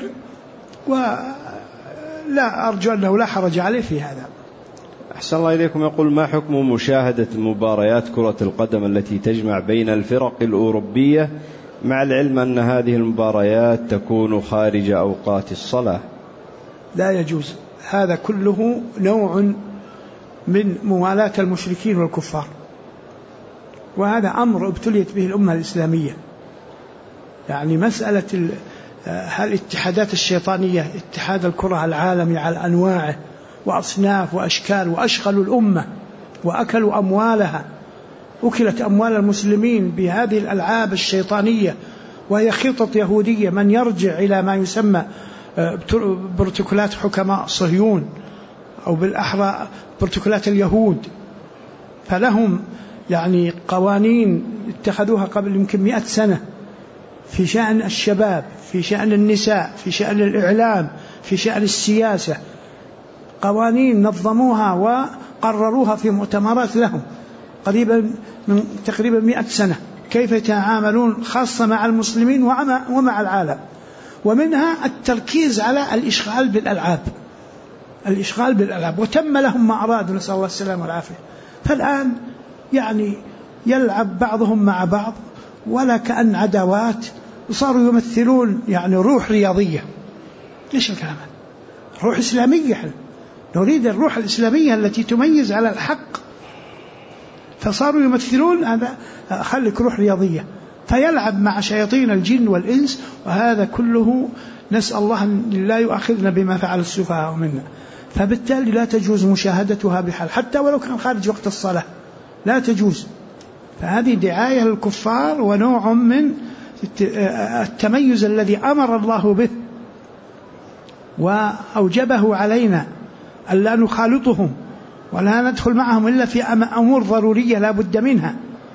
ولا أرجو أنه لا حرج عليه في هذا. أحسن الله إليكم. يقول: ما حكم مشاهدة مباريات كرة القدم التي تجمع بين الفرق الأوروبية، مع العلم أن هذه المباريات تكون خارج أوقات الصلاة؟ لا يجوز، هذا كله نوع من موالاة المشركين والكفار، وهذا أمر ابتليت به الأمة الإسلامية. يعني مسألة الاتحادات الشيطانية، اتحاد الكرة العالمي على أنواعه وأصناف وأشكال، وأشغلوا الأمة وأكلوا أموالها، أكلت أموال المسلمين بهذه الألعاب الشيطانية، وهي خطط يهودية. من يرجع إلى ما يسمى بروتوكولات حكماء صهيون، أو بالأحرى بروتوكولات اليهود، فلهم يعني قوانين اتخذوها قبل يمكن 100 سنة في شأن الشباب، في شأن النساء، في شأن الإعلام، في شأن السياسة، قوانين نظموها وقرروها في مؤتمرات لهم قريبا من تقريبا 100 سنة، كيف يتعاملون خاصة مع المسلمين ومع العالم. ومنها التركيز على الإشغال بالألعاب، وتم لهم ما أرادوا، نسأل الله السلامة والعافية. فالآن يعني يلعب بعضهم مع بعض ولا كأن عداوات، وصاروا يمثلون يعني روح رياضية. إيش الكلام هذا؟ روح إسلامية، نريد الروح الإسلامية التي تميز على الحق، فصاروا يمثلون هذا. خليك روح رياضية، فيلعب مع شياطين الجن والإنس، وهذا كله نسأل الله أن لا يؤاخذنا بما فعل السفهاء منا. فبالتالي لا تجوز مشاهدتها بحال، حتى ولو كان خارج وقت الصلاة لا تجوز. فهذه دعاية للكفار ونوع من التميز الذي أمر الله به وأوجبه علينا ألا نخالطهم ولا ندخل معهم إلا في أمور ضرورية لا بد منها.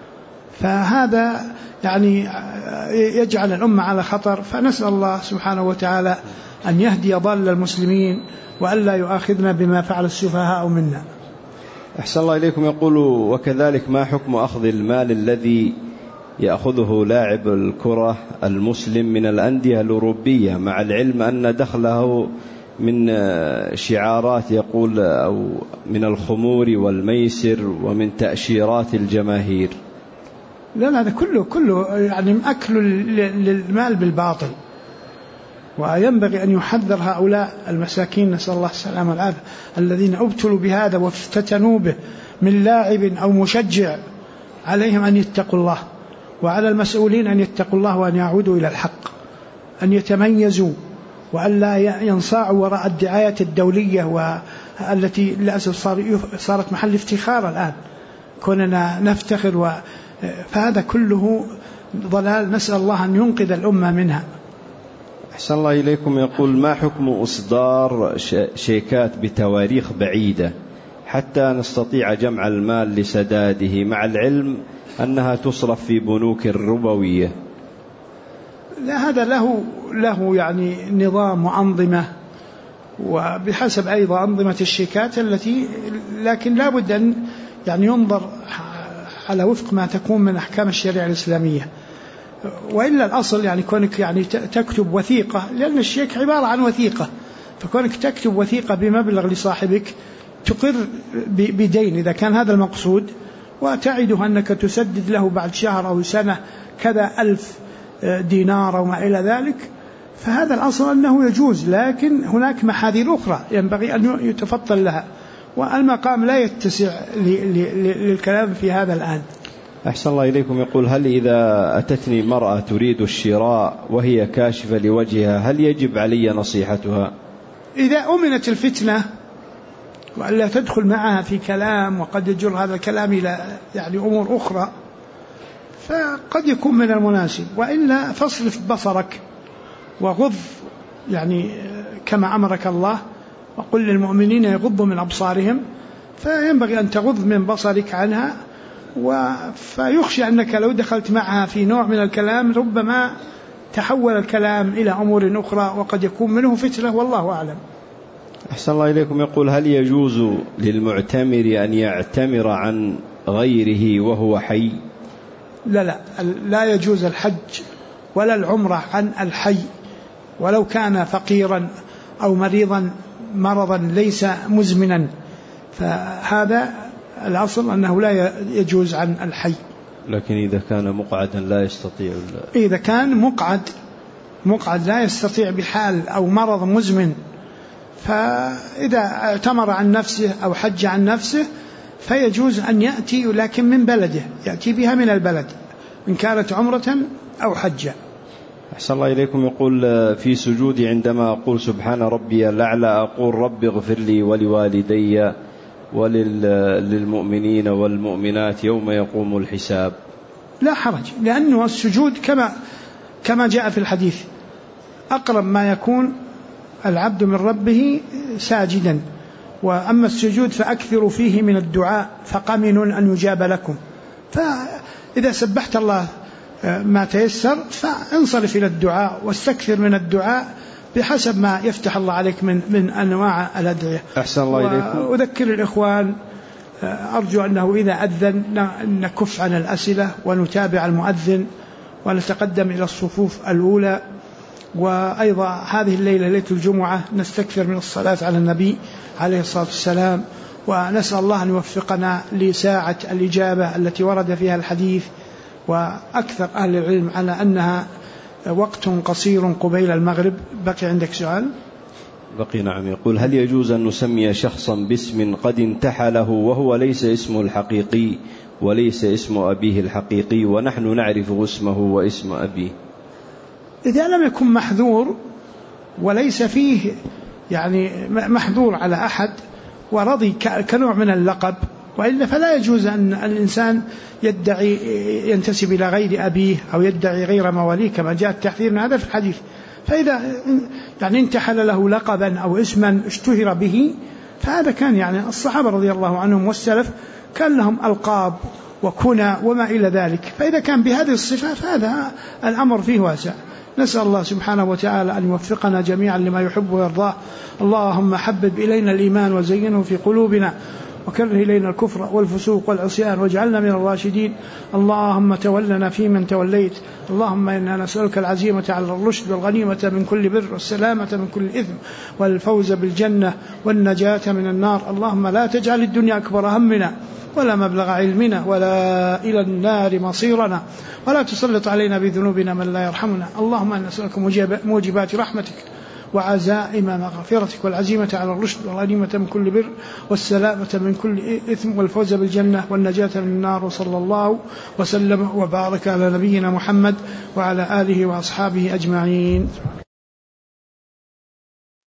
فهذا يعني يجعل الأمة على خطر. فنسأل الله سبحانه وتعالى أن يهدي ضال المسلمين وألا يؤاخذنا بما فعل السفهاء منا. أحسن الله إليكم. يقول: وكذلك ما حكم أخذ المال الذي يأخذه لاعب الكرة المسلم من الأندية الأوروبية، مع العلم أن دخله من شعارات يقول أو من الخمور والميسر ومن تأشيرات الجماهير؟ لا هذا كله يعني أكل للمال بالباطل، وينبغي أن يحذر هؤلاء المساكين نسأل الله السلامة والعافية الذين ابتلوا بهذا وافتتنوا به من لاعب أو مشجع. عليهم أن يتقوا الله، وعلى المسؤولين أن يتقوا الله وأن يعودوا إلى الحق، أن يتميزوا وأن لا ينصاعوا وراء الدعاية الدولية والتي للأسف صارت محل افتخار الآن كوننا نفتخر فهذا كله ضلال، نسأل الله أن ينقذ الأمة منها. أحسن الله إليكم. يقول: ما حكم إصدار شيكات بتواريخ بعيدة حتى نستطيع جمع المال لسداده، مع العلم أنها تصرف في بنوك الربوية؟ لا هذا له يعني نظام وأنظمة، وبحسب أيضا أنظمة الشيكات التي، لكن لا بد أن يعني ينظر على وفق ما تكون من أحكام الشريعة الإسلامية. وإلا الأصل يعني كونك يعني تكتب وثيقة، لأن الشيك عبارة عن وثيقة، فكونك تكتب وثيقة بمبلغ لصاحبك تقر بدين إذا كان هذا المقصود، وتعده أنك تسدد له بعد شهر أو سنة كذا 1000 دينار أو ما إلى ذلك، فهذا الأصل أنه يجوز. لكن هناك محاذير أخرى ينبغي أن يتفطن لها، والمقام لا يتسع للكلام في هذا الآن. أحسن الله إليكم. يقول: هل إذا أتتني مرأة تريد الشراء وهي كاشفة لوجهها هل يجب علي نصيحتها؟ إذا أمنت الفتنة وألا تدخل معها في كلام وقد يجر هذا الكلام إلى يعني أمور أخرى فقد يكون من المناسب، وإلا فاصرف بصرك وغض يعني كما أمرك الله، وقل للمؤمنين يغضوا من أبصارهم، فينبغي أن تغض من بصرك عنها. فيخشى أنك لو دخلت معها في نوع من الكلام ربما تحول الكلام إلى أمور أخرى وقد يكون منه فتنة، والله أعلم. أحسن الله إليكم. يقول: هل يجوز للمعتمر أن يعتمر عن غيره وهو حي؟ لا يجوز الحج ولا العمرة عن الحي، ولو كان فقيرا أو مريضا مرضا ليس مزمنا، فهذا الأصل أنه لا يجوز عن الحي. لكن إذا كان مقعدا لا يستطيع، إذا كان مقعد لا يستطيع بحال أو مرض مزمن، فإذا اعتمر عن نفسه أو حج عن نفسه فيجوز أن يأتي، لكن من بلده يأتي بها من البلد إن كانت عمرة أو حجة. أحسن الله إليكم. يقول: في سجودي عندما أقول سبحان ربي الأعلى أقول رب اغفر لي ولوالدي وللمؤمنين والمؤمنات يوم يقوم الحساب؟ لا حرج، لأنه السجود كما جاء في الحديث أقرب ما يكون العبد من ربه ساجدا، وأما السجود فأكثروا فيه من الدعاء فقمن أن يجاب لكم. فإذا سبحت الله ما تيسر فانصرف إلى الدعاء واستكثر من الدعاء بحسب ما يفتح الله عليك من أنواع الأدعية. أحسن الله إليكم. وأذكر الإخوان أرجو أنه إذا أذن نكف عن الأسئلة ونتابع المؤذن ونتقدم إلى الصفوف الأولى. وأيضا هذه الليلة ليلة الجمعة نستكثر من الصلاة على النبي عليه الصلاة والسلام، ونسأل الله أن يوفقنا لساعة الإجابة التي ورد فيها الحديث. وأكثر أهل العلم على أنها وقت قصير قبيل المغرب. بقي عندك سؤال؟ بقي نعم. يقول: هل يجوز أن نسمي شخصا باسم قد انتحله وهو ليس اسمه الحقيقي وليس اسم أبيه الحقيقي ونحن نعرف اسمه واسم أبيه؟ إذا لم يكن محذور وليس فيه يعني محذور على أحد ورضي كنوع من اللقب، وإلا فلا يجوز أن الإنسان يدعي ينتسب إلى غير أبيه أو يدعي غير مواليه كما جاء التحذير من هذا في الحديث. فإذا يعني انتحل له لقبا أو اسما اشتهر به فهذا كان يعني الصحابة رضي الله عنهم والسلف كان لهم ألقاب وكنى وما إلى ذلك، فإذا كان بهذه الصفة فهذا الأمر فيه واسع. نسأل الله سبحانه وتعالى أن يوفقنا جميعا لما يحب ويرضاه. اللهم حبب إلينا الإيمان وزينه في قلوبنا وكره إلينا الكفر والفسوق والعصيان واجعلنا من الراشدين. اللهم تولنا فيمن توليت. اللهم إنا نسألك العزيمة على الرشد والغنيمة من كل بر والسلامة من كل إثم والفوز بالجنة والنجاة من النار. اللهم لا تجعل الدنيا أكبر همنا ولا مبلغ علمنا ولا إلى النار مصيرنا ولا تسلط علينا بذنوبنا من لا يرحمنا. اللهم إنا نسألك موجبات رحمتك وعزائم مغفرتك والعزيمة على الرشد والغنيمة من كل بر والسلامة من كل إثم والفوز بالجنة والنجاة من النار. وصلى الله وسلم وبارك على نبينا محمد وعلى آله وأصحابه أجمعين.